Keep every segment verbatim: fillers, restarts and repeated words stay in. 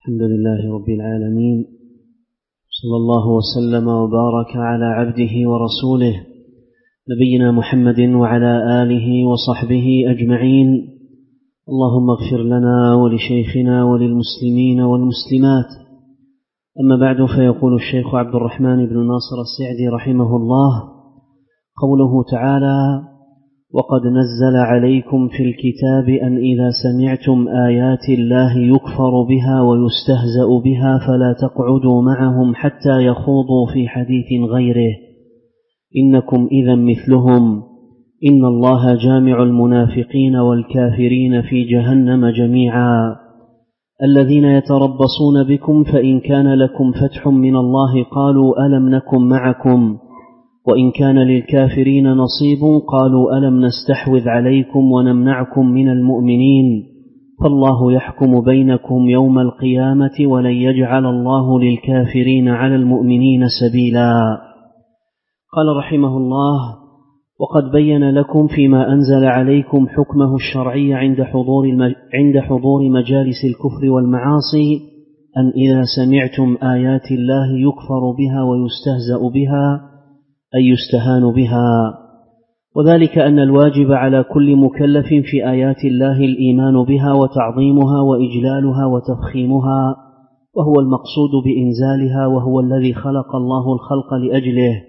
الحمد لله رب العالمين، صلى الله وسلم وبارك على عبده ورسوله نبينا محمد وعلى آله وصحبه أجمعين. اللهم اغفر لنا ولشيخنا وللمسلمين والمسلمات. أما بعد، فيقول الشيخ عبد الرحمن بن ناصر السعدي رحمه الله: قوله تعالى: وقد نزل عليكم في الكتاب أن إذا سمعتم آيات الله يكفر بها ويستهزأ بها فلا تقعدوا معهم حتى يخوضوا في حديث غيره إنكم إذا مثلهم إن الله جامع المنافقين والكافرين في جهنم جميعا الذين يتربصون بكم فإن كان لكم فتح من الله قالوا ألم نكن معكم وإن كان للكافرين نصيب قالوا ألم نستحوذ عليكم ونمنعكم من المؤمنين فالله يحكم بينكم يوم القيامة ولن يجعل الله للكافرين على المؤمنين سبيلا. قال رحمه الله: وقد بين لكم فيما أنزل عليكم حكمه الشرعي عند حضور, عند حضور مجالس الكفر والمعاصي أن إذا سمعتم آيات الله يكفر بها ويستهزأ بها أي يستهان بها، وذلك أن الواجب على كل مكلف في آيات الله الإيمان بها وتعظيمها وإجلالها وتفخيمها، وهو المقصود بإنزالها، وهو الذي خلق الله الخلق لأجله.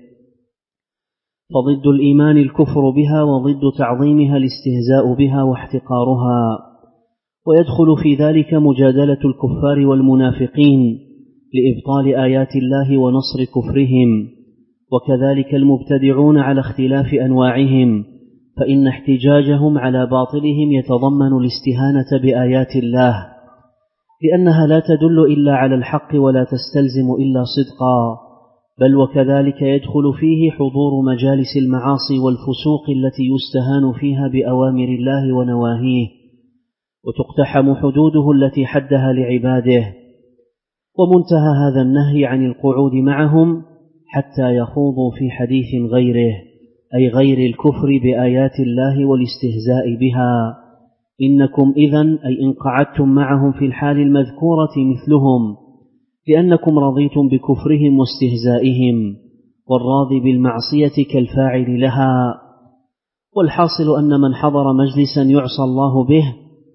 فضد الإيمان الكفر بها، وضد تعظيمها الاستهزاء بها واحتقارها، ويدخل في ذلك مجادلة الكفار والمنافقين لإبطال آيات الله ونصر كفرهم، وكذلك المبتدعون على اختلاف أنواعهم، فإن احتجاجهم على باطلهم يتضمن الاستهانة بآيات الله، لأنها لا تدل إلا على الحق ولا تستلزم إلا صدقا، بل وكذلك يدخل فيه حضور مجالس المعاصي والفسوق التي يستهان فيها بأوامر الله ونواهيه، وتقتحم حدوده التي حدها لعباده. ومنتهى هذا النهي عن القعود معهم حتى يخوضوا في حديث غيره، أي غير الكفر بآيات الله والاستهزاء بها. إنكم إذن أي إن قعدتم معهم في الحال المذكورة مثلهم، لأنكم رضيتم بكفرهم واستهزائهم، والراضي بالمعصية كالفاعل لها. والحاصل أن من حضر مجلسا يعصى الله به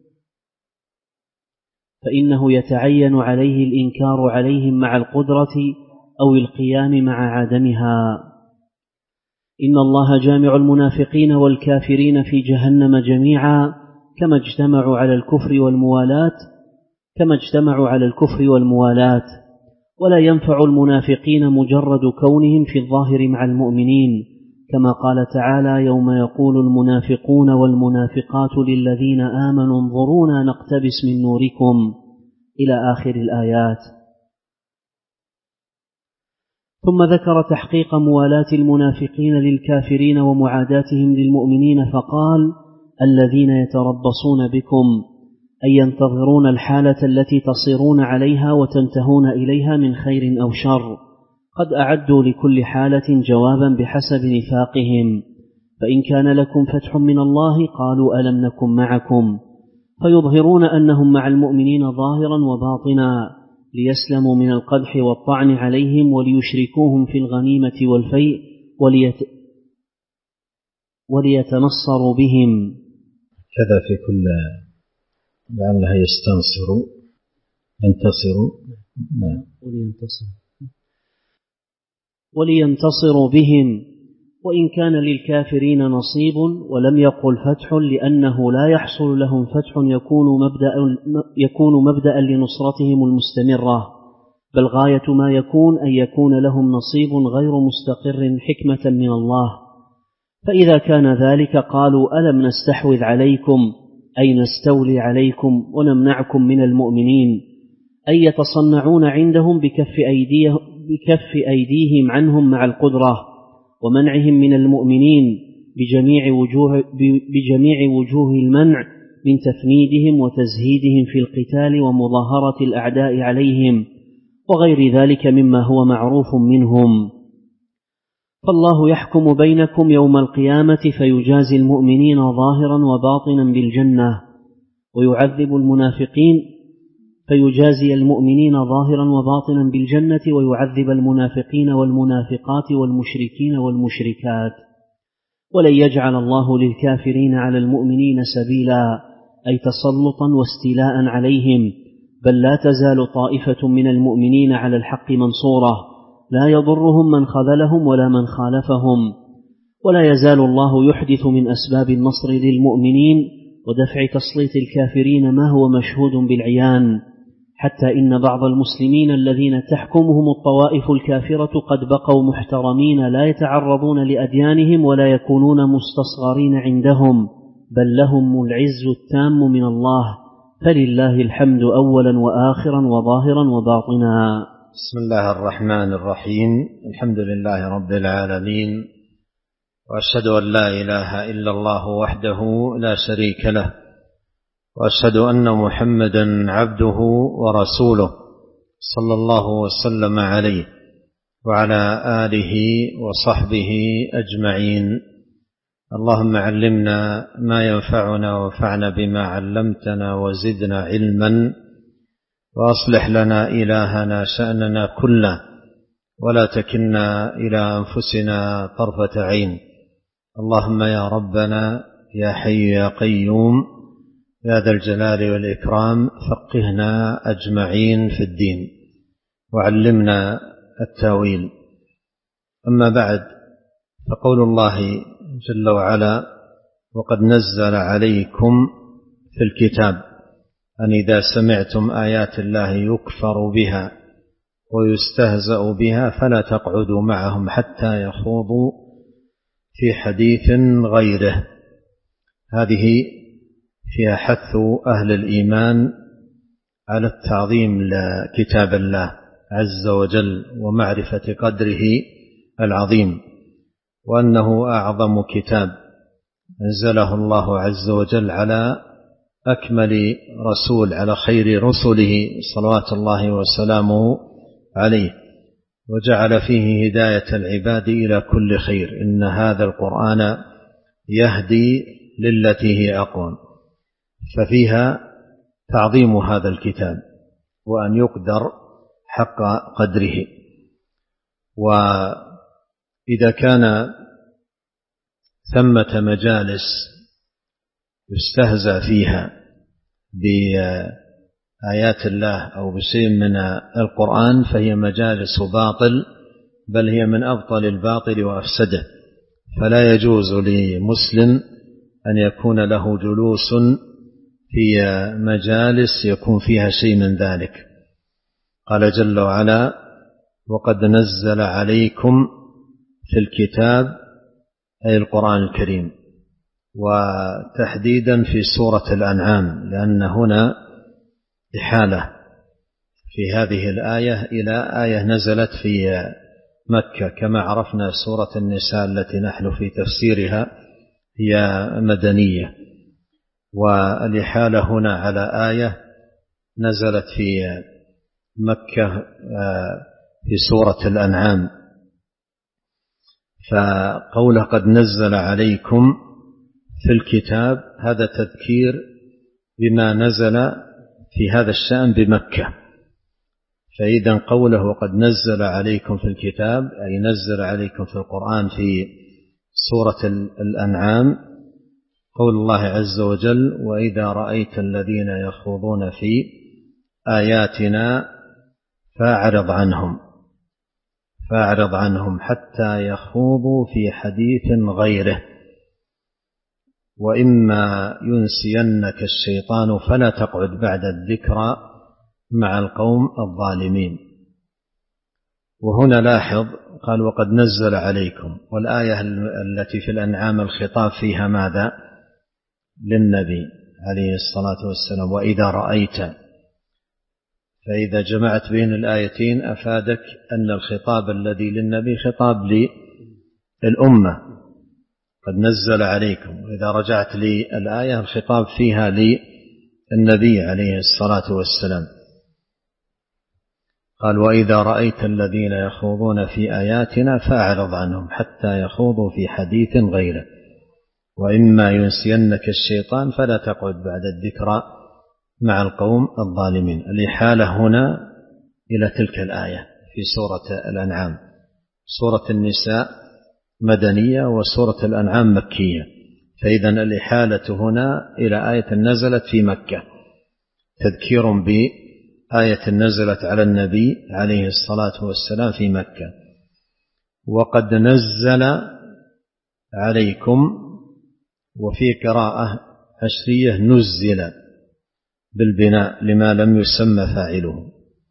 فإنه يتعين عليه الإنكار عليهم مع القدرة أو القيام مع عدمها. إن الله جامع المنافقين والكافرين في جهنم جميعا كما اجتمعوا على الكفر والموالاة كما اجتمعوا على الكفر والموالاة ولا ينفع المنافقين مجرد كونهم في الظاهر مع المؤمنين، كما قال تعالى: يوم يقول المنافقون والمنافقات للذين آمنوا انظرونا نقتبس من نوركم، إلى آخر الآيات. ثم ذكر تحقيق موالاة المنافقين للكافرين ومعاداتهم للمؤمنين، فقال: الذين يتربصون بكم، أي ينتظرون الحالة التي تصيرون عليها وتنتهون إليها من خير أو شر، قد أعدوا لكل حالة جوابا بحسب نفاقهم، فإن كان لكم فتح من الله قالوا ألم نكن معكم، فيظهرون أنهم مع المؤمنين ظاهرا وباطنا ليسلموا من القدح والطعن عليهم وليشركوهم في الغنيمة والفيء وليت... وليتنصروا بهم. كذا في كل لعلها يستنصروا ينتصروا نعم ولينتصروا ولينتصروا بهم. وإن كان للكافرين نصيب، ولم يقل فتح لأنه لا يحصل لهم فتح يكون مبدأ, يكون مبدأ لنصرتهم المستمرة، بل غاية ما يكون أن يكون لهم نصيب غير مستقر حكمة من الله. فإذا كان ذلك قالوا ألم نستحوذ عليكم، أي نستولي عليكم ونمنعكم من المؤمنين، أي يتصنعون عندهم بكف, أيديه بكف أيديهم عنهم مع القدرة ومنعهم من المؤمنين بجميع وجوه, بجميع وجوه المنع من تفنيدهم وتزهيدهم في القتال ومظاهرة الأعداء عليهم وغير ذلك مما هو معروف منهم. فالله يحكم بينكم يوم القيامة فيجازي المؤمنين ظاهرا وباطنا بالجنة، ويعذب المنافقين فيجازي المؤمنين ظاهرا وباطنا بالجنة، ويعذب المنافقين والمنافقات والمشركين والمشركات. ولن يجعل الله للكافرين على المؤمنين سبيلا، أي تسلطا واستيلاء عليهم، بل لا تزال طائفة من المؤمنين على الحق منصورة، لا يضرهم من خذلهم ولا من خالفهم. ولا يزال الله يحدث من أسباب النصر للمؤمنين ودفع تسليط الكافرين ما هو مشهود بالعيان، حتى إن بعض المسلمين الذين تحكمهم الطوائف الكافرة قد بقوا محترمين، لا يتعرضون لأديانهم ولا يكونون مستصغرين عندهم، بل لهم العز التام من الله، فلله الحمد أولا وآخرا وظاهرا وباطنا. بسم الله الرحمن الرحيم. الحمد لله رب العالمين، وأشهد أن لا إله إلا الله وحده لا شريك له، وأشهد أن محمدا عبده ورسوله صلى الله وسلم عليه وعلى آله وصحبه أجمعين. اللهم علمنا ما ينفعنا وانفعنا بما علمتنا وزدنا علما، وأصلح لنا إلهنا شأننا كله، ولا تكلنا إلى أنفسنا طرفة عين. اللهم يا ربنا يا حي يا قيوم يا ذا الجلال والإكرام، فقهنا أجمعين في الدين وعلمنا التاويل. أما بعد، فقول الله جل وعلا: وقد نزل عليكم في الكتاب أن إذا سمعتم آيات الله يكفر بها ويستهزأ بها فلا تقعدوا معهم حتى يخوضوا في حديث غيره. هذه فيها حث أهل الإيمان على التعظيم لكتاب الله عز وجل ومعرفة قدره العظيم، وأنه أعظم كتاب أنزله الله عز وجل على أكمل رسول، على خير رسله صلوات الله وسلامه عليه، وجعل فيه هداية العباد إلى كل خير. إن هذا القرآن يهدي للتي هي أقوم. ففيها تعظيم هذا الكتاب وأن يقدر حق قدره. وإذا كان ثمة مجالس يستهزأ فيها بآيات الله أو بشيء من القرآن فهي مجالس باطل، بل هي من أبطل الباطل وأفسده. فلا يجوز لمسلم أن يكون له جلوس في مجالس يكون فيها شيء من ذلك. قال جل وعلا: وقد نزل عليكم في الكتاب، أي القرآن الكريم، وتحديدا في سورة الأنعام، لأن هنا إحالة في هذه الآية إلى آية نزلت في مكة. كما عرفنا سورة النساء التي نحن في تفسيرها هي مدنية، والإحالة هنا على آية نزلت في مكة في سورة الأنعام. فقوله قد نزل عليكم في الكتاب هذا تذكير بما نزل في هذا الشأن بمكة. فإذا قوله وقد نزل عليكم في الكتاب أي نزل عليكم في القرآن في سورة الأنعام قول الله عز وجل: وإذا رأيت الذين يخوضون في آياتنا فأعرض عنهم فأعرض عنهم حتى يخوضوا في حديث غيره، وإما ينسينك الشيطان فلا تقعد بعد الذكرى مع القوم الظالمين. وهنا لاحظ قال: وقد نزل عليكم، والآية التي في الأنعام الخطاب فيها ماذا؟ للنبي عليه الصلاة والسلام: وإذا رأيت. فإذا جمعت بين الآيتين أفادك أن الخطاب الذي للنبي خطاب للأمة، قد نزل عليكم. وإذا رجعت للآية الخطاب فيها للنبي عليه الصلاة والسلام. قال: وإذا رأيت الذين يخوضون في آياتنا فأعرض عنهم حتى يخوضوا في حديث غيره، وإما ينسينك الشيطان فلا تقعد بعد الذكرى مع القوم الظالمين. الإحالة هنا إلى تلك الآية في سورة الأنعام. سورة النساء مدنية وسورة الأنعام مكية، فإذن الإحالة هنا إلى آية نزلت في مكة، تذكير بآية نزلت على النبي عليه الصلاة والسلام في مكة. وقد نزل عليكم، وفي قراءة عشرية نزل بالبناء لما لم يسمى فاعله.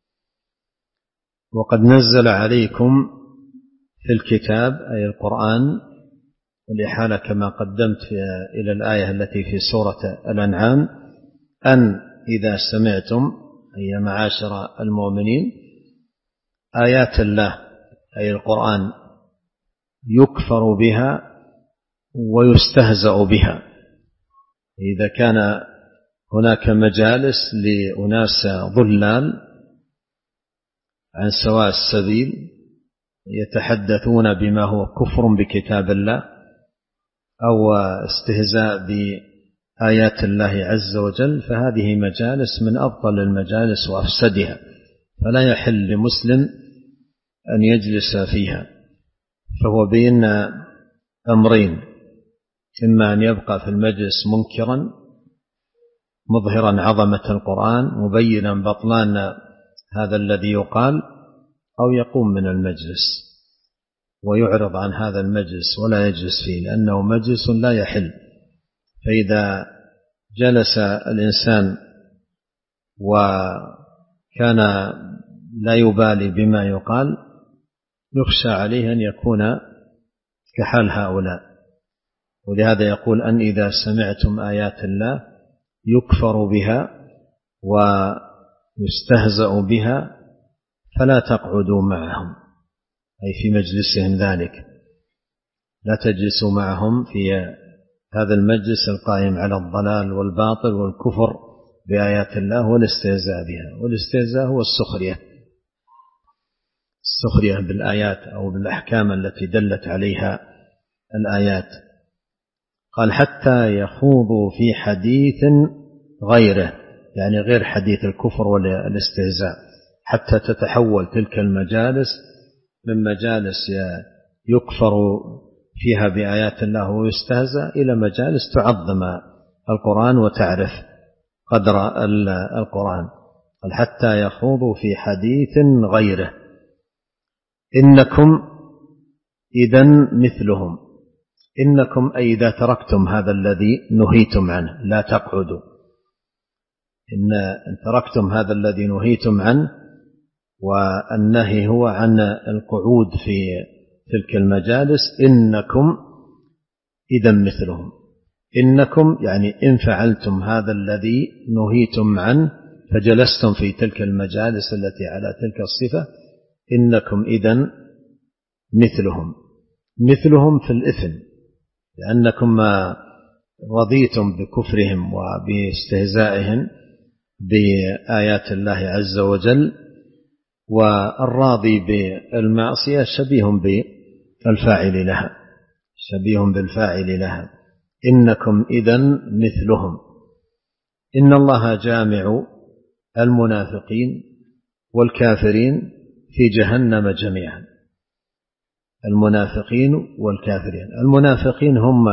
وقد نزل عليكم في الكتاب أي القرآن، والإحالة كما قدمت إلى الآية التي في سورة الأنعام، أن إذا سمعتم أي معاشر المؤمنين آيات الله أي القرآن يكفر بها ويستهزأ بها، إذا كان هناك مجالس لأناس ضلال عن سواء السبيل يتحدثون بما هو كفر بكتاب الله أو استهزاء بآيات الله عز وجل، فهذه مجالس من أفضل المجالس وأفسدها، فلا يحل لمسلم أن يجلس فيها. فهو بين أمرين: إما أن يبقى في المجلس منكرا مظهرا عظمة القرآن مبينا بطلان هذا الذي يقال، أو يقوم من المجلس ويعرض عن هذا المجلس ولا يجلس فيه، لأنه مجلس لا يحل. فإذا جلس الإنسان وكان لا يبالي بما يقال يخشى عليه أن يكون كحال هؤلاء. ولهذا يقول أن إذا سمعتم آيات الله يكفر بها ويستهزأ بها فلا تقعدوا معهم، أي في مجلسهم ذلك، لا تجلسوا معهم في هذا المجلس القائم على الضلال والباطل والكفر بآيات الله والاستهزاء بها. والاستهزاء هو السخرية، السخرية بالآيات أو بالأحكام التي دلت عليها الآيات. قال حتى يخوضوا في حديث غيره، يعني غير حديث الكفر والاستهزاء، حتى تتحول تلك المجالس من مجالس يكفر فيها بآيات الله ويستهزأ إلى مجالس تعظم القرآن وتعرف قدر القرآن. قال حتى يخوضوا في حديث غيره إنكم إذن مثلهم. إنكم أي إذا تركتم هذا الذي نهيتم عنه لا تقعدوا، إن تركتم هذا الذي نهيتم عنه، والنهي هو عن القعود في تلك المجالس. إنكم إذن مثلهم، إنكم يعني إن فعلتم هذا الذي نهيتم عنه فجلستم في تلك المجالس التي على تلك الصفة، إنكم إذن مثلهم. مثلهم في الإثم، لأنكم ما رضيتم بكفرهم وباستهزائهم بآيات الله عز وجل، والراضي بالمعصية شبيه بالفاعل لها، شبيه بالفاعل لها. إنكم إذن مثلهم. إن الله جامع المنافقين والكافرين في جهنم جميعا. المنافقين والكافرين، المنافقين هم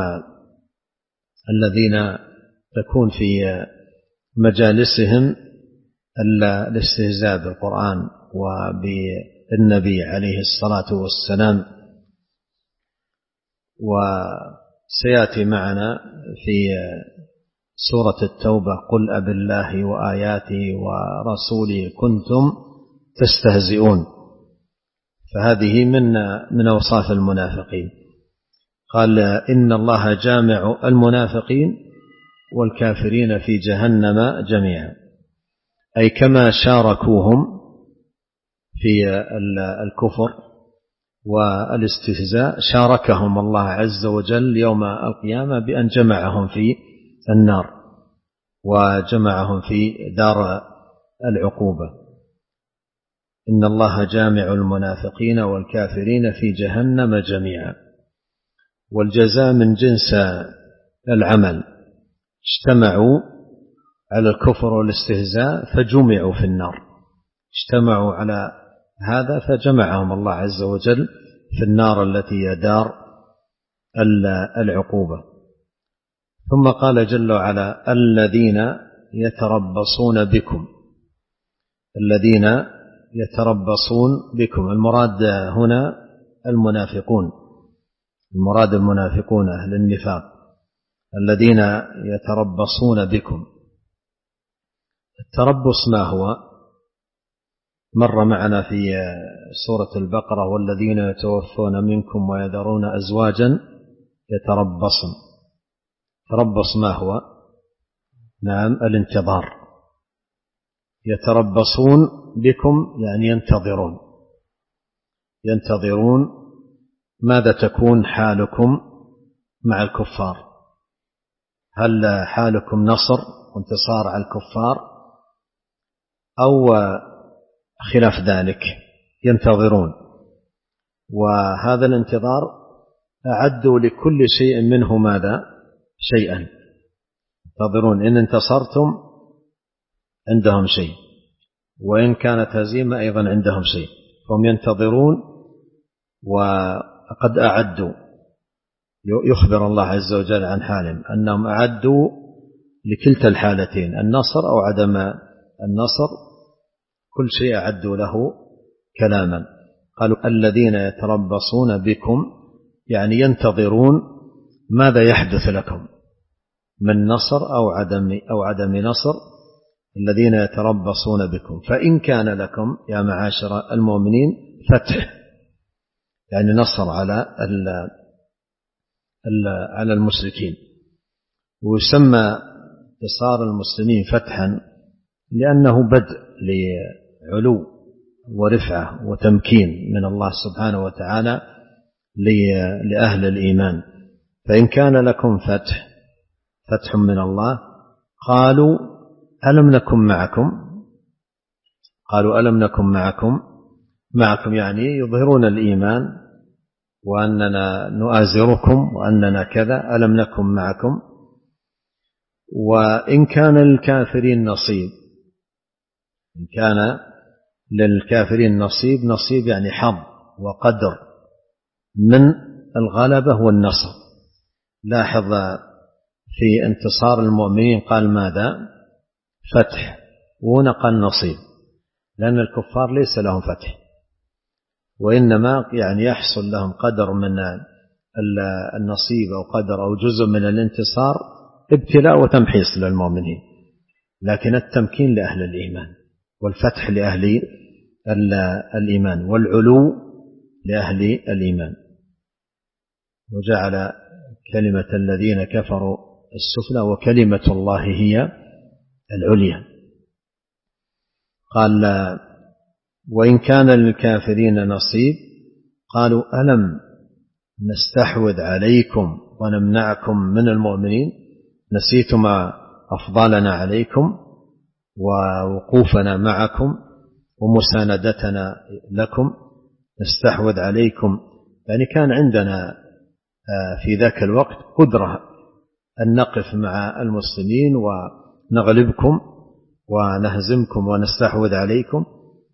الذين تكون في مجالسهم الاستهزاء بالقرآن وبالنبي عليه الصلاة والسلام. وسيأتي معنا في سورة التوبة قل أبالله وآياته ورسوله كنتم تستهزئون، فهذه من من أوصاف المنافقين. قال إن الله جامع المنافقين والكافرين في جهنم جميعا، أي كما شاركوهم في الكفر والاستهزاء شاركهم الله عز وجل يوم القيامة بأن جمعهم في النار وجمعهم في دار العقوبة. إن الله جامع المنافقين والكافرين في جهنم جميعا. والجزاء من جنس العمل، اجتمعوا على الكفر والاستهزاء فجمعوا في النار، اجتمعوا على هذا فجمعهم الله عز وجل في النار التي هي دار العقوبة. ثم قال جل وعلا الذين يتربصون بكم، الذين يتربصون بكم، المراد هنا المنافقون، المراد المنافقون أهل النفاق الذين يتربصون بكم. التربص ما هو؟ مر معنا في سورة البقرة والذين يتوفون منكم ويذرون أزواجا يتربصن. تربص ما هو؟ نعم الانتظار. يتربصون بكم يعني ينتظرون، ينتظرون ماذا تكون حالكم مع الكفار، هل حالكم نصر وانتصار على الكفار أو خلاف ذلك؟ ينتظرون، وهذا الانتظار أعدوا لكل شيء منه ماذا؟ شيئا. ينتظرون إن انتصرتم عندهم شيء، وإن كانت هزيمة أيضا عندهم شيء، فهم ينتظرون وقد أعدوا. يخبر الله عز وجل عن حالهم أنهم أعدوا لكلتا الحالتين، النصر أو عدم النصر، كل شيء أعدوا له كلاما. قالوا الذين يتربصون بكم يعني ينتظرون ماذا يحدث لكم من نصر أو عدم أو عدم نصر، الذين يتربصون بكم. فإن كان لكم يا معاشر المؤمنين فتح، يعني نصر على على المشركين، ويسمى انتصار المسلمين فتحا لأنه بدء لعلو ورفعة وتمكين من الله سبحانه وتعالى لأهل الإيمان. فإن كان لكم فتح فتح من الله قالوا ألم نكن معكم، قالوا ألم نكن معكم، معكم يعني يظهرون الإيمان وأننا نؤازركم وأننا كذا، ألم نكن معكم. وإن كان للكافرين نصيب، إن كان للكافرين نصيب، نصيب يعني حظ وقدر من الغلبة والنصر. لاحظ في انتصار المؤمنين قال ماذا؟ فتح، وهنا قال نصيب، لأن الكفار ليس لهم فتح، وإنما يعني يحصل لهم قدر من النصيب أو قدر أو جزء من الانتصار ابتلاء وتمحيص للمؤمنين، لكن التمكين لأهل الإيمان والفتح لأهل الإيمان والعلو لأهل الإيمان. وجعل كلمة الذين كفروا السفلى وكلمة الله هي العليا. قال وإن كان للكافرين نصيب قالوا ألم نستحوذ عليكم ونمنعكم من المؤمنين، نسيتم أفضالنا عليكم ووقوفنا معكم ومساندتنا لكم، نستحوذ عليكم يعني كان عندنا في ذاك الوقت قدرة أن نقف مع المسلمين ونغلبكم ونهزمكم ونستحوذ عليكم،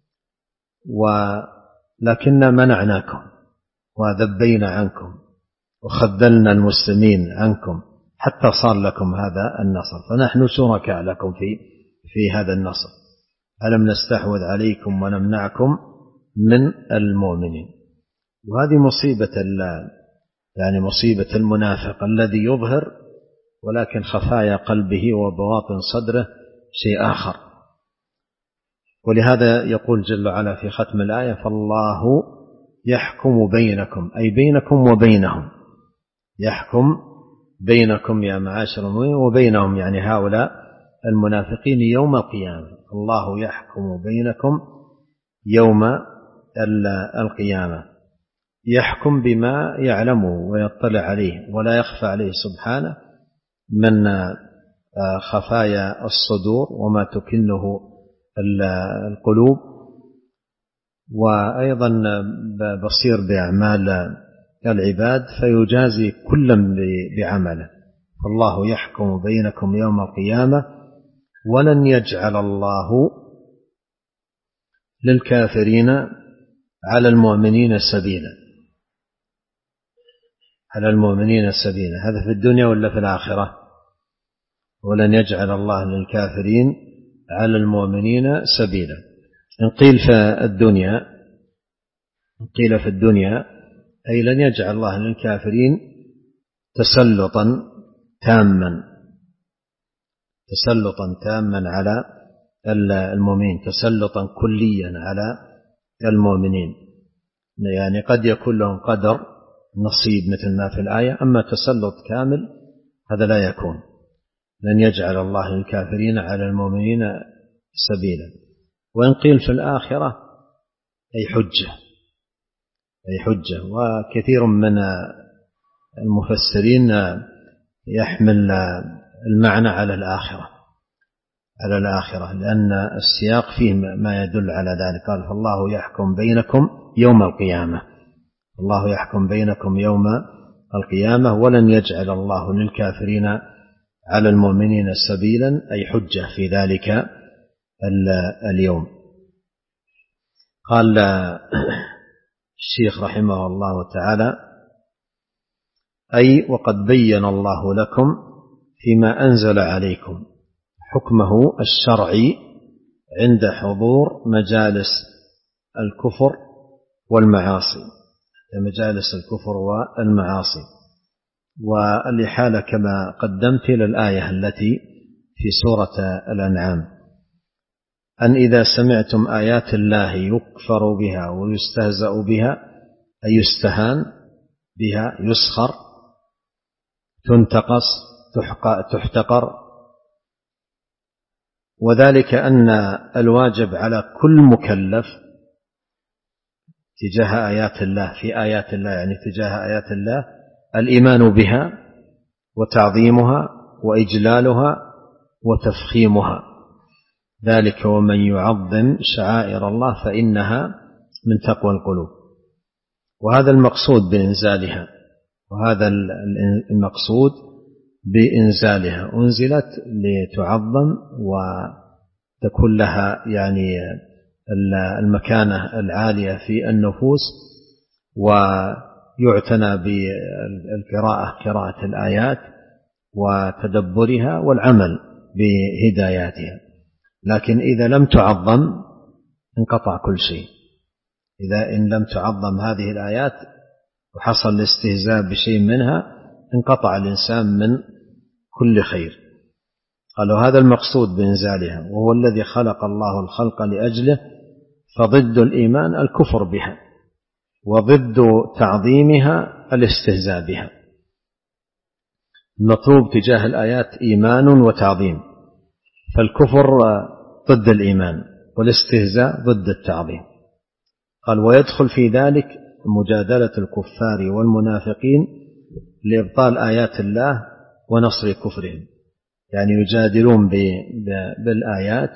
ولكن منعناكم وذبينا عنكم وخذلنا المسلمين عنكم حتى صار لكم هذا النصر، فنحن شركاء لكم في في هذا النصر. ألم نستحوذ عليكم ونمنعكم من المؤمنين. وهذه مصيبة يعني مصيبة المنافق الذي يظهر ولكن خفايا قلبه وبواطن صدره شيء آخر. ولهذا يقول جل وعلا في ختم الآية فالله يحكم بينكم، أي بينكم وبينهم، يحكم بينكم يا معاشر المؤمنين وبينهم يعني هؤلاء المنافقين يوم القيامة. الله يحكم بينكم يوم القيامة، يحكم بما يعلمه ويطلع عليه ولا يخفى عليه سبحانه من خفايا الصدور وما تكنه القلوب، وأيضا بصير بأعمال العباد فيجازي كلا بعمله. فالله يحكم بينكم يوم القيامة ولن يجعل الله للكافرين على المؤمنين سبيلا. على المؤمنين سبيلا هذا في الدنيا ولا في الآخرة؟ ولن يجعل الله للكافرين على المؤمنين سبيلا. إن قيل في الدنيا قيل في الدنيا أي لن يجعل الله للكافرين تسلطا تاما تسلطا تاما على المؤمنين، تسلطا كليا على المؤمنين، يعني قد يكون لهم قدر نصيب مثل ما في الآية، أما تسلط كامل هذا لا يكون. لن يجعل الله للكافرين على المؤمنين سبيلا. وإن قيل في الآخرة أي حجة أي حجة. وكثير من المفسرين يحمل المعنى على الآخرة على الآخرة لأن السياق فيه ما يدل على ذلك. قال فالله يحكم بينكم يوم القيامة، الله يحكم بينكم يوم القيامة ولن يجعل الله للكافرين على المؤمنين سبيلا أي حجة في ذلك اليوم. قال الشيخ رحمه الله تعالى أي وقد بين الله لكم فيما أنزل عليكم حكمه الشرعي عند حضور مجالس الكفر والمعاصي، مجالس الكفر والمعاصي. والإحالة كما قدمت إلى الآية التي في سورة الأنعام أن إذا سمعتم آيات الله يكفر بها ويستهزأ بها أي يستهان بها، يسخر، تنتقص، تحتقر، وذلك أن الواجب على كل مكلف تجاه آيات الله في آيات الله يعني تجاه آيات الله الإيمان بها وتعظيمها وإجلالها وتفخيمها، ذلك ومن يعظم شعائر الله فإنها من تقوى القلوب. وهذا المقصود بإنزالها، وهذا المقصود بإنزالها، أنزلت لتعظم وتكون لها يعني المكانة العالية في النفوس، ويعتنى بالقراءة قراءة الآيات وتدبرها والعمل بهداياتها. لكن إذا لم تعظم انقطع كل شيء. إذا إن لم تعظم هذه الآيات وحصل الاستهزاء بشيء منها انقطع الإنسان من كل خير. قالوا هذا المقصود بإنزالها، وهو الذي خلق الله الخلق لأجله، فضد الإيمان الكفر بها، وضد تعظيمها الاستهزاء بها. المطلوب تجاه الآيات إيمان وتعظيم، فالكفر ضد الإيمان والاستهزاء ضد التعظيم. قال ويدخل في ذلك مجادلة الكفار والمنافقين لإبطال آيات الله ونصر كفرهم، يعني يجادلون بالآيات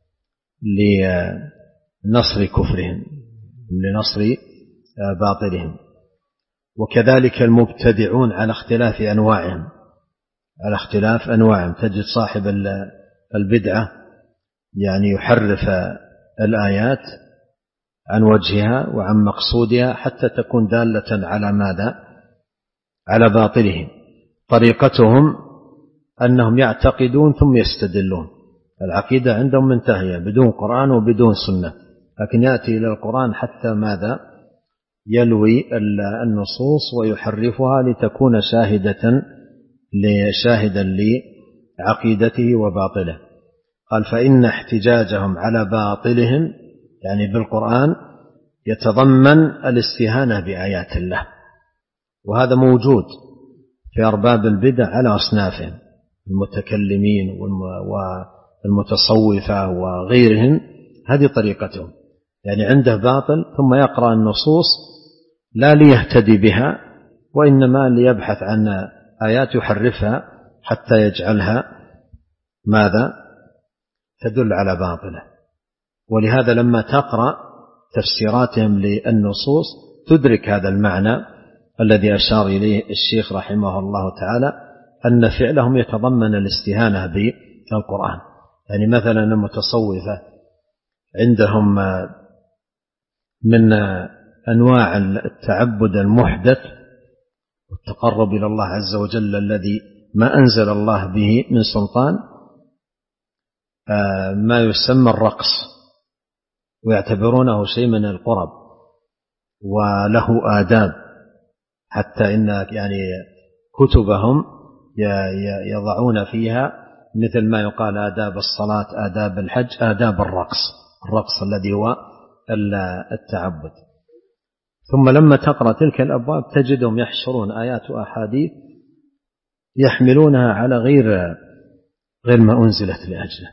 لنصر كفرهم لنصر باطلهم. وكذلك المبتدعون على اختلاف أنواعهم على اختلاف أنواعهم تجد صاحب البدعة يعني يحرف الآيات عن وجهها وعن مقصودها حتى تكون دالة على ماذا؟ على باطلهم. طريقتهم أنهم يعتقدون ثم يستدلون، العقيدة عندهم منتهية بدون قرآن وبدون سنة، لكن يأتي إلى القرآن حتى ماذا؟ يلوي النصوص ويحرفها لتكون شاهدة لشاهدا لعقيدته وباطله. قال فإن احتجاجهم على باطلهم يعني بالقرآن يتضمن الاستهانة بآيات الله، وهذا موجود في أرباب البدع على أصنافهم، المتكلمين والمتصوفة وغيرهم، هذه طريقتهم، يعني عنده باطل ثم يقرأ النصوص لا ليهتدي بها وإنما ليبحث عن آيات يحرفها حتى يجعلها ماذا؟ تدل على باطله. ولهذا لما تقرأ تفسيراتهم للنصوص تدرك هذا المعنى الذي أشار إليه الشيخ رحمه الله تعالى، أن فعلهم يتضمن الاستهانة بالقرآن، يعني مثلا المتصوفة عندهم من أنواع التعبد المحدث والتقرب إلى الله عز وجل الذي ما أنزل الله به من سلطان ما يسمى الرقص، ويعتبرونه شيء من القرب وله آداب، حتى إن يعني كتبهم يضعون فيها مثل ما يقال آداب الصلاة، آداب الحج، آداب الرقص، الرقص الذي هو التعبد. ثم لما تقرأ تلك الأبواب تجدهم يحشرون آيات وأحاديث يحملونها على غير غير ما أنزلت لأجله.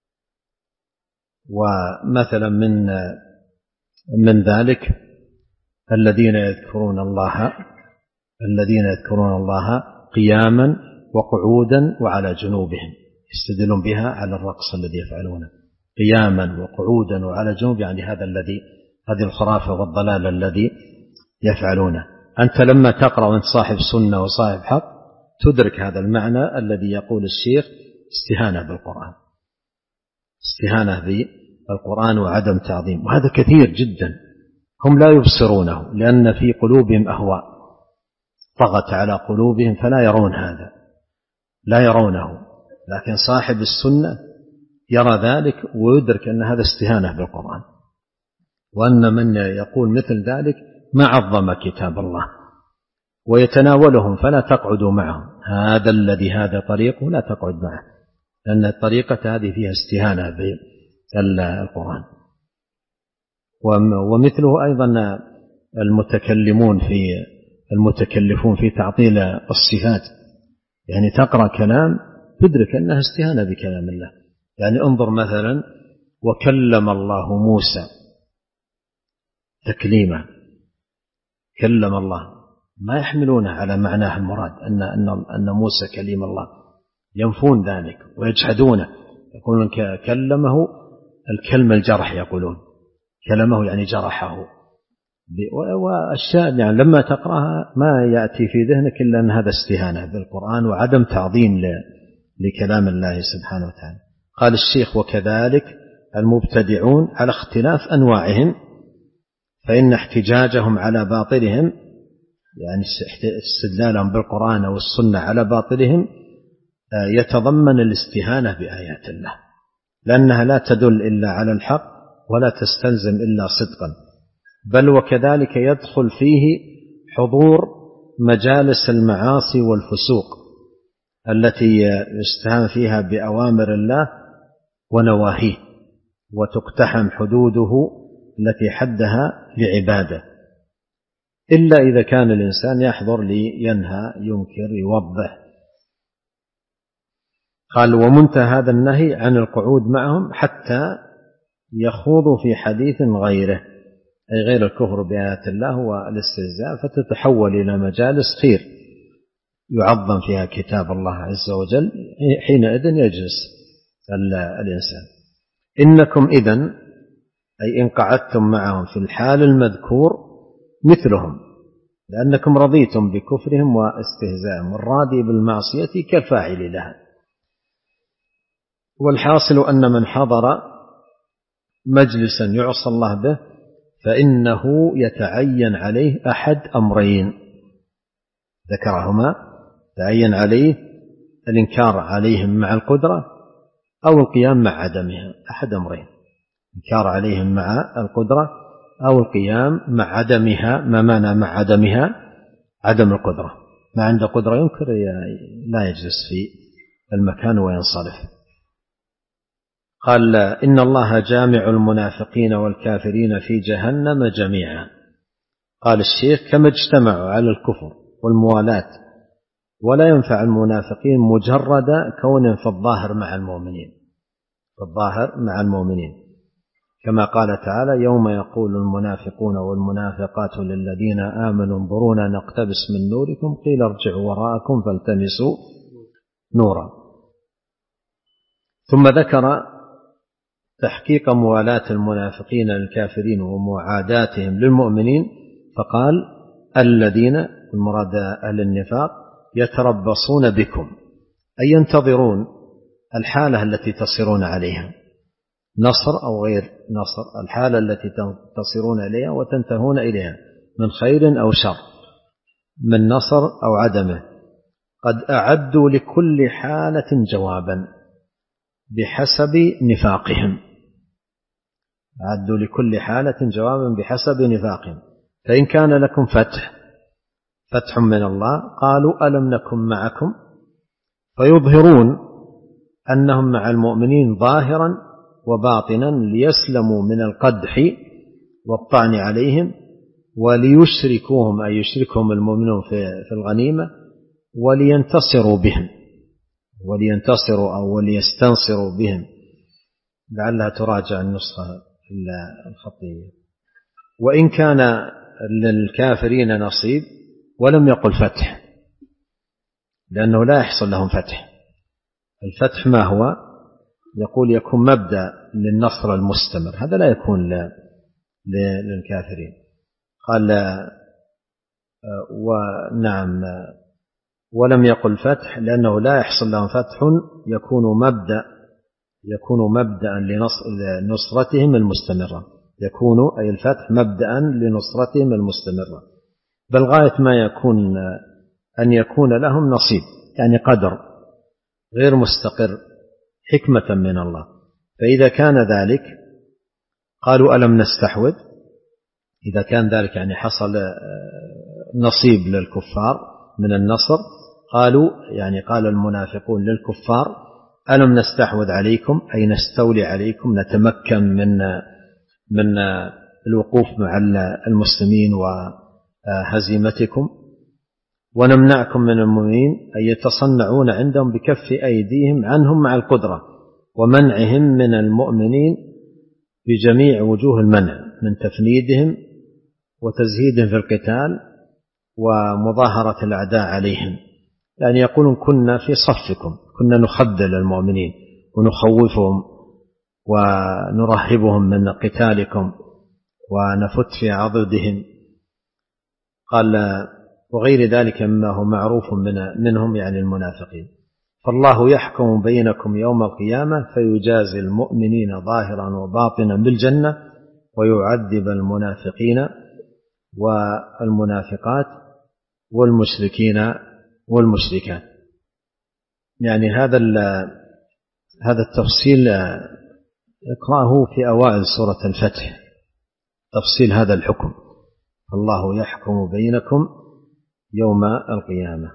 ومثلا من من ذلك الذين يذكرون الله الذين يذكرون الله قياما وقعودا وعلى جنوبهم، يستدلون بها على الرقص الذي يفعلونه قياما وقعودا وعلى جنوب، يعني هذا الذي هذه الخرافة والضلال الذي يفعلونه. أنت لما تقرأ وأنت صاحب سنة وصاحب حق تدرك هذا المعنى الذي يقول الشيخ استهانة بالقرآن، استهانة بالقرآن وعدم تعظيم. وهذا كثير جدا، هم لا يبصرونه لأن في قلوبهم أهواء طغت على قلوبهم فلا يرون هذا، لا يرونه. لكن صاحب السنة يرى ذلك ويدرك أن هذا استهانة بالقرآن، وأن من يقول مثل ذلك ما عظم كتاب الله، ويتناولهم فلا تقعدوا معهم، هذا الذي هذا طريقه لا تقعد معه، لأن الطريقة هذه فيها استهانة بالقرآن. ومثله أيضا المتكلمون في المتكلفون في تعطيل الصفات، يعني تقرأ كلام تدرك أنها استهانة بكلام الله. يعني انظر مثلا وكلم الله موسى تكليما، كلم الله، ما يحملونه على معناه المراد أن أن أن موسى كليم الله، ينفون ذلك ويجحدونه، يقولون كلمه الكلمة الجرح، يقولون كلمه يعني جرحه. والشاهد يعني لما تقرأها ما يأتي في ذهنك إلا أن هذا استهانة بالقرآن وعدم تعظيم لكلام الله سبحانه وتعالى. قال الشيخ وكذلك المبتدعون على اختلاف أنواعهم، فإن احتجاجهم على باطلهم، يعني استدلالهم بالقرآن والسنة على باطلهم، يتضمن الاستهانة بآيات الله، لأنها لا تدل إلا على الحق ولا تستلزم إلا صدقا، بل وكذلك يدخل فيه حضور مجالس المعاصي والفسوق التي يستهان فيها بأوامر الله ونواهيه، وتقتحم حدوده التي حدها لعباده، إلا إذا كان الإنسان يحضر لينهى ينكر يوضح. قال ومنتهى هذا النهي عن القعود معهم حتى يخوضوا في حديث غيره، أي غير الكفر بآيات الله والاستهزاء، فتتحول إلى مجالس خير يعظم فيها كتاب الله عز وجل، حينئذ يجلس الإنسان. إنكم إذن أي إن قعدتم معهم في الحال المذكور مثلهم، لأنكم رضيتم بكفرهم واستهزائهم، والراضي بالمعصية كالفاعل لها. والحاصل أن من حضر مجلسا يعصى الله به فإنه يتعين عليه أحد أمرين ذكرهما، تعين عليه الإنكار عليهم مع القدرة أو القيام مع عدمها، أحد أمرين، إنكار عليهم مع القدرة أو القيام مع عدمها. ما معنى مع عدمها؟ عدم القدرة، ما عنده قدرة ينكر لا يجلس في المكان وينصرف. قال إن الله جامع المنافقين والكافرين في جهنم جميعا. قال الشيخ كما اجتمعوا على الكفر والموالاة، ولا ينفع المنافقين مجرد كون في الظاهر مع المؤمنين، في الظاهر مع المؤمنين، كما قال تعالى يوم يقول المنافقون والمنافقات للذين آمنوا انظرونا نقتبس من نوركم قيل ارجعوا وراءكم فالتمسوا نورا. ثم ذكر تحقيق موالاة المنافقين للكافرين ومعاداتهم للمؤمنين، فقال الذين، المراد أهل النفاق، يتربصون بكم أي ينتظرون الحالة التي تصيرون عليها، نصر أو غير نصر، الحالة التي تصيرون إليها وتنتهون إليها من خير أو شر، من نصر أو عدمه. قد أعدوا لكل حالة جوابا بحسب نفاقهم، أعدوا لكل حالة جوابا بحسب نفاقهم. فإن كان لكم فتح فتح من الله قالوا ألم نكن معكم، فيظهرون أنهم مع المؤمنين ظاهرا وباطنا ليسلموا من القدح والطعن عليهم، وليشركوهم أي يشركهم المؤمنون في الغنيمة، ولينتصروا بهم، ولينتصروا أو وليستنصروا بهم. لعلها تراجع النسخة الخطية. وإن كان للكافرين نصيب ولم يقل فتح، لأنه لا يحصل لهم فتح. الفتح ما هو؟ يقول يكون مبدأ للنصر المستمر، هذا لا يكون للكافرين. قال ونعم ولم يقل فتح لأنه لا يحصل لهم فتح يكون مبدأ يكون مبدأ لنصرتهم المستمرة، يكون أي الفتح مبدأ لنصرتهم المستمرة، بل غاية ما يكون أن يكون لهم نصيب، يعني قدر غير مستقر حكمة من الله. فإذا كان ذلك قالوا ألم نستحوذ، إذا كان ذلك يعني حصل نصيب للكفار من النصر، قالوا يعني قال المنافقون للكفار ألم نستحوذ عليكم أي نستولي عليكم، نتمكن من من الوقوف مع المسلمين وهزيمتكم، ونمنعكم من المؤمنين أي يتصنعون عندهم بكف أيديهم عنهم مع القدرة، ومنعهم من المؤمنين بجميع وجوه المنع، من تفنيدهم وتزهيدهم في القتال ومظاهرة الأعداء عليهم. يعني يقولون كنا في صفكم، كنا نخذل المؤمنين ونخوفهم ونرهبهم من قتالكم ونفت في عضدهم. قال وغير ذلك مما هو معروف من منهم يعني المنافقين. فالله يحكم بينكم يوم القيامة فيجازي المؤمنين ظاهرا وباطنا بالجنة، ويعذب المنافقين والمنافقات والمشركين والمشركات. يعني هذا هذا التفصيل اقرأه في أوائل سورة الفتح، تفصيل هذا الحكم، الله يحكم بينكم يوم القيامة.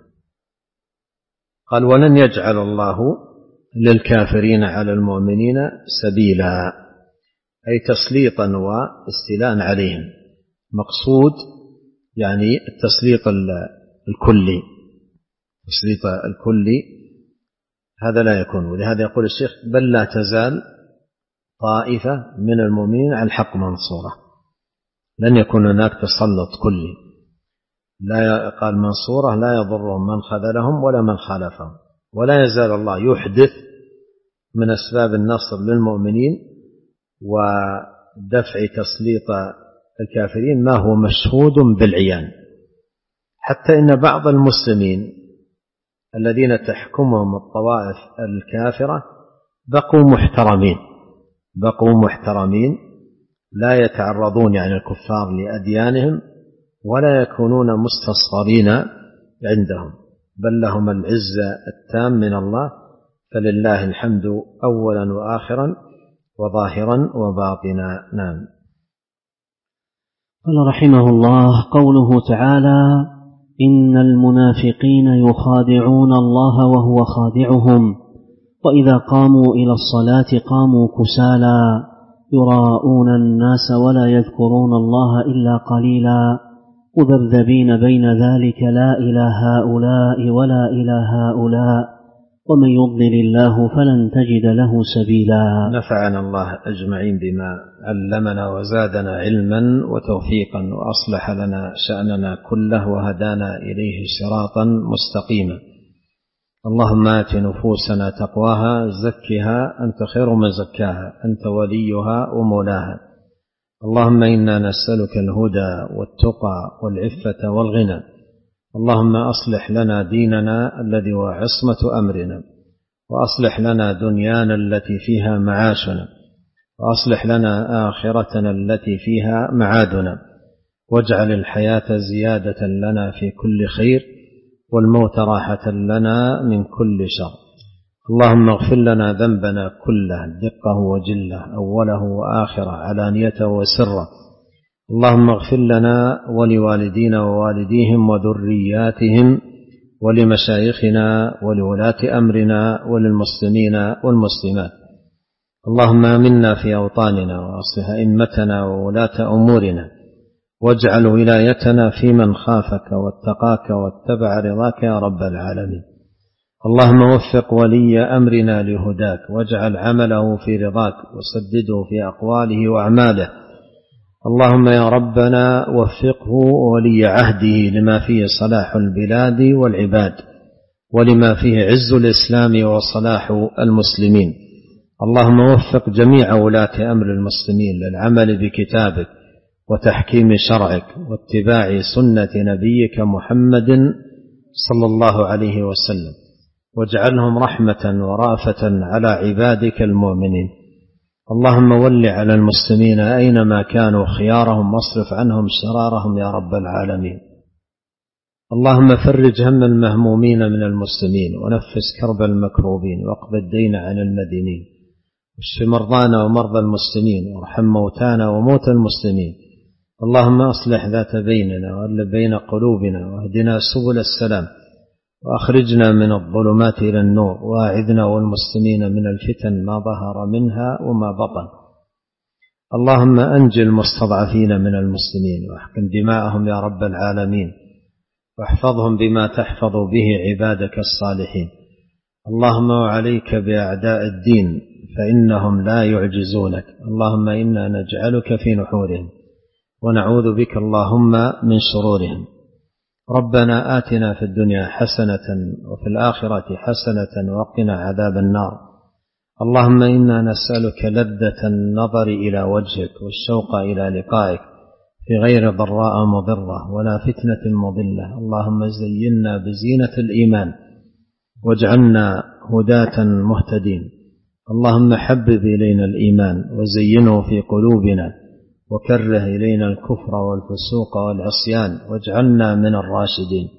قال ولن يجعل الله للكافرين على المؤمنين سبيلا، أي تسليطا واستيلاء عليهم. مقصود يعني التسليط الكلي، تسليط الكلي هذا لا يكون. ولهذا يقول الشيخ بل لا تزال طائفة من المؤمنين على الحق منصورة، لن يكون هناك تسلط كلي. لا قال منصورة لا يضرهم من خذلهم ولا من خالفهم، ولا يزال الله يحدث من أسباب النصر للمؤمنين ودفع تسليط الكافرين ما هو مشهود بالعيان، حتى إن بعض المسلمين الذين تحكمهم الطوائف الكافرة بقوا محترمين بقوا محترمين لا يتعرضون يعني الكفار لأديانهم ولا يكونون مستصغرين عندهم، بل لهم العزة التام من الله، فلله الحمد أولا وآخرا وظاهرا وباطنا. نعم. قال رحمه الله قوله تعالى إن المنافقين يخادعون الله وهو خادعهم وإذا قاموا إلى الصلاة قاموا كسالى يراءون الناس ولا يذكرون الله إلا قليلا مذبذبين بين ذلك لا إلى هؤلاء ولا إلى هؤلاء ومن يضلل الله فلن تجد له سبيلا. نفعنا الله أجمعين بما علمنا وزادنا علما وتوفيقا وأصلح لنا شأننا كله وهدانا إليه صراطا مستقيما. اللهم آت نفوسنا تقواها زكها أنت خير من زكاها أنت وليها ومولاها. اللهم إنا نسألك الهدى والتقى والعفة والغنى. اللهم أصلح لنا ديننا الذي هو عصمة أمرنا، وأصلح لنا دنيانا التي فيها معاشنا، وأصلح لنا آخرتنا التي فيها معادنا، واجعل الحياة زيادة لنا في كل خير، والموت راحة لنا من كل شر. اللهم اغفر لنا ذنبنا كله، دقه وجله، أوله وآخره، علانيته وسره. اللهم اغفر لنا ولوالدينا ووالديهم وذرياتهم ولمشايخنا ولولاة أمرنا وللمسلمين والمسلمات. اللهم آمنا في أوطاننا، وأصلح أئمتنا وولاة أمورنا، واجعل ولايتنا في من خافك واتقاك واتبع رضاك يا رب العالمين. اللهم وفق ولي أمرنا لهداك، واجعل عمله في رضاك، وسدده في أقواله وأعماله. اللهم يا ربنا وفقه ولي عهده لما فيه صلاح البلاد والعباد، ولما فيه عز الإسلام وصلاح المسلمين. اللهم وفق جميع ولاة أمر المسلمين للعمل بكتابك وتحكيم شرعك واتباع سنة نبيك محمد صلى الله عليه وسلم، واجعلهم رحمة ورافة على عبادك المؤمنين. اللهم ول على المسلمين أينما كانوا خيارهم، واصرف عنهم شرارهم يا رب العالمين. اللهم فرج هم المهمومين من المسلمين، ونفس كرب المكروبين، واقض الدين عن المدينين، واشف مرضانا ومرضى المسلمين، وارحم موتانا وموتى المسلمين. اللهم أصلح ذات بيننا وألف بين قلوبنا، واهدنا سبل السلام، وأخرجنا من الظلمات إلى النور، وأعذنا والمسلمين من الفتن ما ظهر منها وما بطن. اللهم أنجِ المستضعفين من المسلمين، واحقن دماءهم يا رب العالمين، واحفظهم بما تحفظ به عبادك الصالحين. اللهم وعليك بأعداء الدين فإنهم لا يعجزونك. اللهم إنا نجعلك في نحورهم، ونعوذ بك اللهم من شرورهم. ربنا آتنا في الدنيا حسنة وفي الآخرة حسنة وقنا عذاب النار. اللهم إنا نسألك لذة النظر إلى وجهك، والشوق إلى لقائك في غير ضراء مضرة ولا فتنة مضلة. اللهم زينا بزينة الإيمان، واجعلنا هداة مهتدين. اللهم حبب إلينا الإيمان وزينه في قلوبنا، وكره إلينا الكفر والفسوق والعصيان، واجعلنا من الراشدين.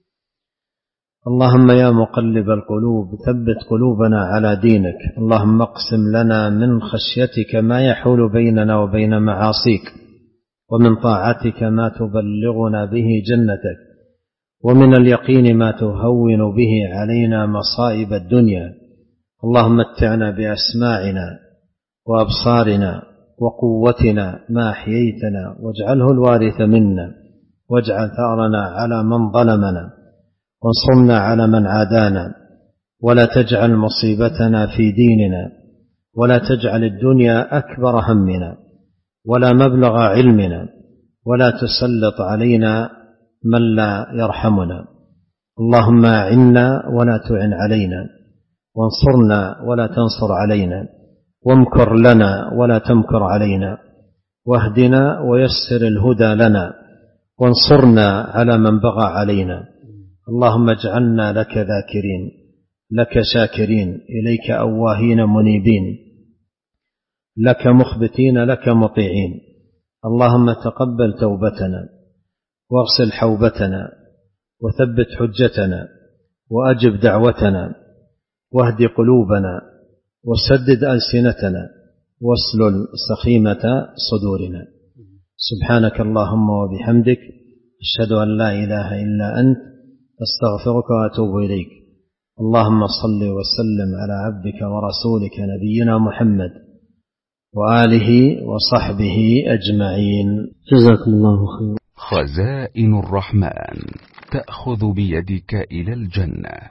اللهم يا مقلب القلوب ثبت قلوبنا على دينك. اللهم اقسم لنا من خشيتك ما يحول بيننا وبين معاصيك، ومن طاعتك ما تبلغنا به جنتك، ومن اليقين ما تهون به علينا مصائب الدنيا. اللهم متعنا بأسماعنا وأبصارنا وقوتنا ما أحييتنا، واجعله الوارث منا، واجعل ثأرنا على من ظلمنا، وانصرنا على من عادانا، ولا تجعل مصيبتنا في ديننا، ولا تجعل الدنيا أكبر همنا ولا مبلغ علمنا، ولا تسلط علينا من لا يرحمنا. اللهم أعنا ولا تعن علينا، وانصرنا ولا تنصر علينا، وامكر لنا ولا تمكر علينا، واهدنا ويسر الهدى لنا، وانصرنا على من بغى علينا. اللهم اجعلنا لك ذاكرين، لك شاكرين، إليك أواهين منيبين، لك مخبتين، لك مطيعين. اللهم تقبل توبتنا، واغسل حوبتنا، وثبت حجتنا، وأجب دعوتنا، واهد قلوبنا، وسدد ألسنتنا، واسلل سخيمة صدورنا. سبحانك اللهم وبحمدك، أشهد أن لا إله إلا أنت، أستغفرك وأتوب إليك. اللهم صل وسلم على عبدك ورسولك نبينا محمد وآله وصحبه أجمعين. جزاكم الله خيرا. خزائن الرحمن تأخذ بيدك إلى الجنة.